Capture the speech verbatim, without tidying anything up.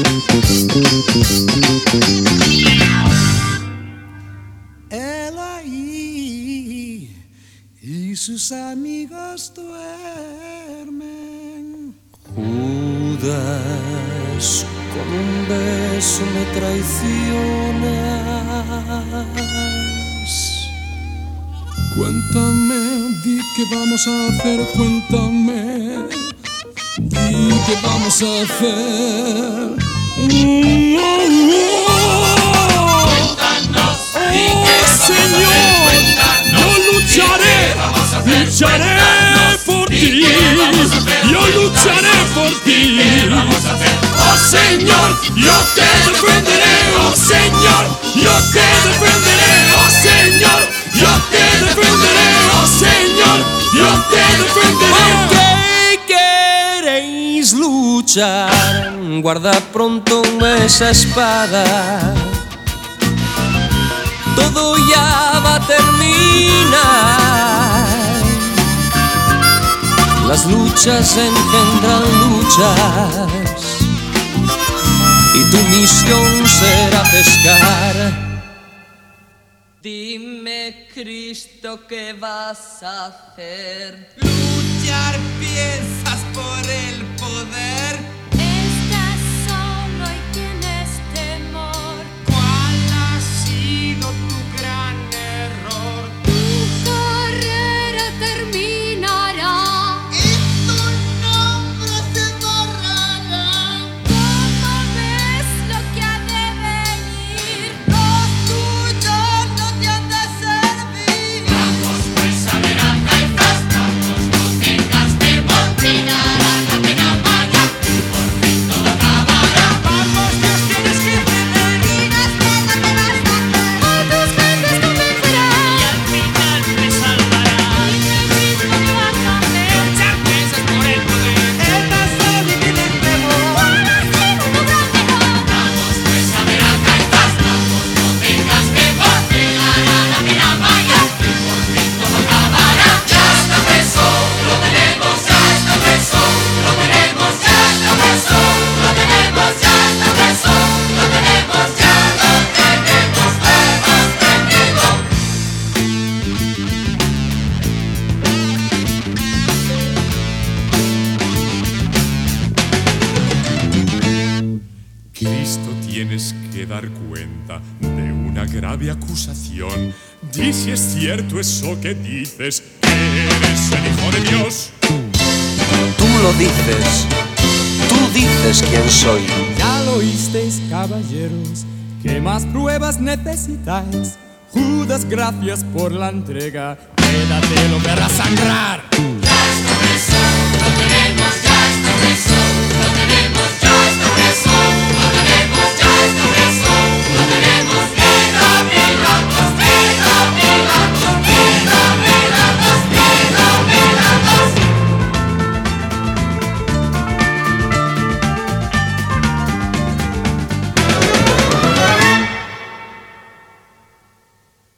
Él ahí y sus amigos duermen. Judas, con un beso me traicionas. Cuéntame, di qué vamos a hacer, cuéntame, di qué vamos a hacer. Cuéntanos, di qué vamos a hacer, cuéntanos, yo lucharé, lucharé por ti, yo lucharé por ti. Oh Señor, yo te defenderé, oh Señor, yo te defenderé, oh Señor, yo te defenderé, oh Señor, yo te defenderé. ¿Qué queréis luchar? Guardad pronto esa espada. Todo ya va a terminar. Las luchas engendran luchas y tu misión será pescar. Dime, Cristo, ¿qué vas a hacer? Luchar, piensas por el poder. Estás solo y tienes temor. ¿Cuál ha sido tu gran error? Tu carrera terminará Y tu nombre se borrará. ¿Cómo ves lo que ha de venir? Los tuyos no te han de servir. Vamos pues a ver a Caifás, vamos, no tengas temor, terminará la pena mala, y por fin todo acabará. Vamos, Dios, tienes que tener. Dirás que no te basta. A tus jefes convencerás. Y al final me salvarás. Dime, Cristo, ¿qué vas a hacer? Luchar, piensas por el poder. Estás solo y tienes temor. ¿Cuál ha sido tu gran error? Vamos pues a ver a Caifás, vamos, no tengas temor, terminará la pena mala, y por fin todo acabará. Ya está preso, lo tenemos, ya está preso, lo tenemos, ya está preso, lo tenemos, ya está preso, lo tenemos, ya lo tenemos, lo hemos tenido. Cristo, tienes que dar cuenta de una grave acusación. Di si es cierto eso que dices, que eres el Hijo de Dios. Tú lo dices, tú dices quién soy. Ya lo oísteis, caballeros, ¿qué más pruebas necesitáis? Judas, gracias por la entrega, quédate, lo verás sangrar.